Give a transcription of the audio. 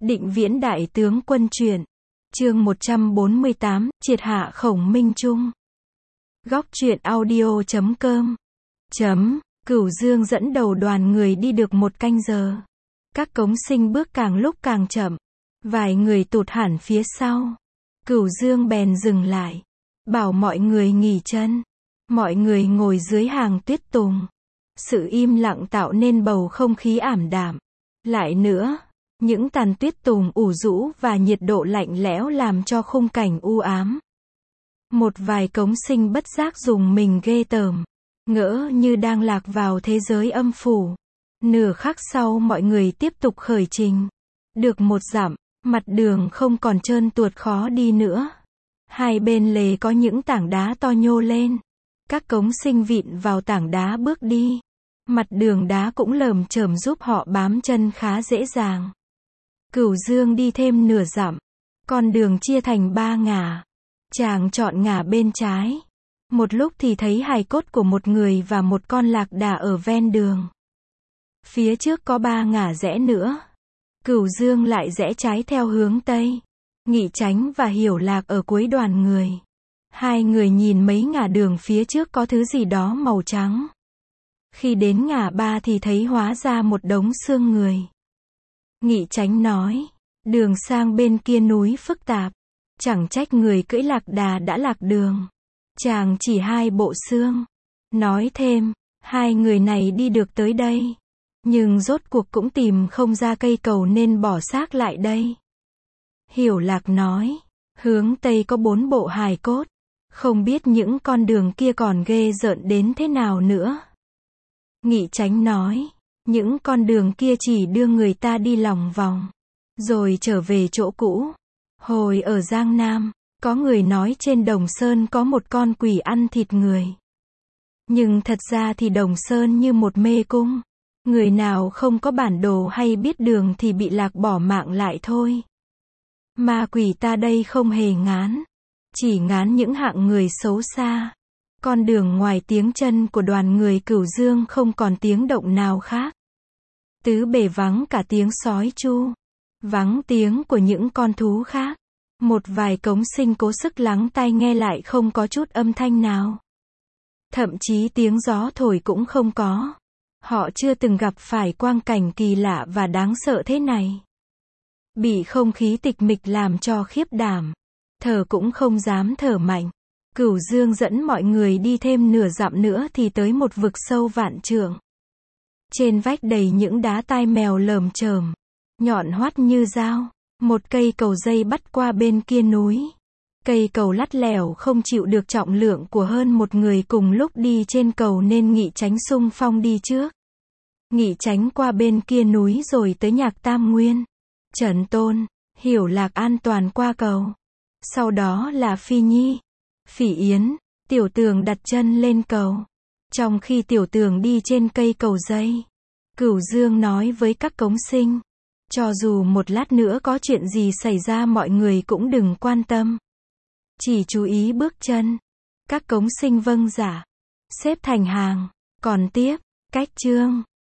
Định Viễn Đại Tướng Quân truyện. Chương 148, triệt hạ Khổng Minh Trung. Góc truyện audio.com. Cửu Dương dẫn đầu đoàn người đi được 1 canh giờ. Các cống sinh bước càng lúc càng chậm. Vài người tụt hẳn phía sau. Cửu Dương bèn dừng lại. Bảo mọi người nghỉ chân. Mọi người ngồi dưới hàng tuyết tùng. Sự im lặng tạo nên bầu không khí ảm đạm. Lại nữa, những tàn tuyết tùng ủ rũ và nhiệt độ lạnh lẽo làm cho khung cảnh u ám. Một vài cống sinh bất giác dùng mình ghê tởm, ngỡ như đang lạc vào thế giới âm phủ. Nửa khắc sau mọi người tiếp tục khởi trình. Được 1 dặm, mặt đường không còn trơn tuột khó đi nữa. Hai bên lề có những tảng đá to nhô lên. Các cống sinh vịn vào tảng đá bước đi. Mặt đường đá cũng lởm chởm giúp họ bám chân khá dễ dàng. Cửu Dương đi thêm nửa dặm. Con đường chia thành 3 ngả. Chàng chọn ngả bên trái. Một lúc thì thấy hài cốt của một người và một con lạc đà ở ven đường. Phía trước có 3 ngả rẽ nữa. Cửu Dương lại rẽ trái theo hướng Tây. Nghị Chánh và Hiểu Lạc ở cuối đoàn người. Hai người nhìn mấy ngả đường phía trước có thứ gì đó màu trắng. Khi đến ngả 3 thì thấy hóa ra một đống xương người. Nghị Chánh nói, đường sang bên kia núi phức tạp. Chẳng trách người cưỡi lạc đà đã lạc đường. Chàng chỉ 2 bộ xương. Nói thêm, 2 người này đi được tới đây. Nhưng rốt cuộc cũng tìm không ra cây cầu nên bỏ xác lại đây. Hiểu Lạc nói, hướng Tây có 4 bộ hài cốt. Không biết những con đường kia còn ghê rợn đến thế nào nữa. Nghị Chánh nói, những con đường kia chỉ đưa người ta đi lòng vòng, rồi trở về chỗ cũ. Hồi ở Giang Nam, có người nói trên Đồng Sơn có một con quỷ ăn thịt người. Nhưng thật ra thì Đồng Sơn như một mê cung. Người nào không có bản đồ hay biết đường thì bị lạc bỏ mạng lại thôi. Ma quỷ ta đây không hề ngán. Chỉ ngán những hạng người xấu xa. Con đường ngoài tiếng chân của đoàn người Cửu Dương không còn tiếng động nào khác. Tứ bề vắng cả tiếng sói chu. Vắng tiếng của những con thú khác. Một vài cống sinh cố sức lắng tai nghe lại không có chút âm thanh nào. Thậm chí tiếng gió thổi cũng không có. Họ chưa từng gặp phải quang cảnh kỳ lạ và đáng sợ thế này. Bị không khí tịch mịch làm cho khiếp đảm. Thở cũng không dám thở mạnh. Cửu Dương dẫn mọi người đi thêm nửa dặm nữa thì tới một vực sâu vạn trượng. Trên vách đầy những đá tai mèo lởm chởm, nhọn hoắt như dao. Một cây cầu dây bắt qua bên kia núi. Cây cầu lắt lẻo không chịu được trọng lượng của hơn 1 người cùng lúc đi trên cầu nên Nghị Chánh xung phong đi trước. Nghị Chánh qua bên kia núi rồi tới Nhạc Tam Nguyên, Trần Tôn, Hiểu Lạc an toàn qua cầu. Sau đó là Phi Nhi, Phỉ Yến, Tiểu Tường đặt chân lên cầu. Trong khi Tiểu Tường đi trên cây cầu dây, Cửu Dương nói với các cống sinh, cho dù một lát nữa có chuyện gì xảy ra mọi người cũng đừng quan tâm. Chỉ chú ý bước chân. Các cống sinh vâng dạ. Xếp thành hàng. Còn tiếp, cách chương.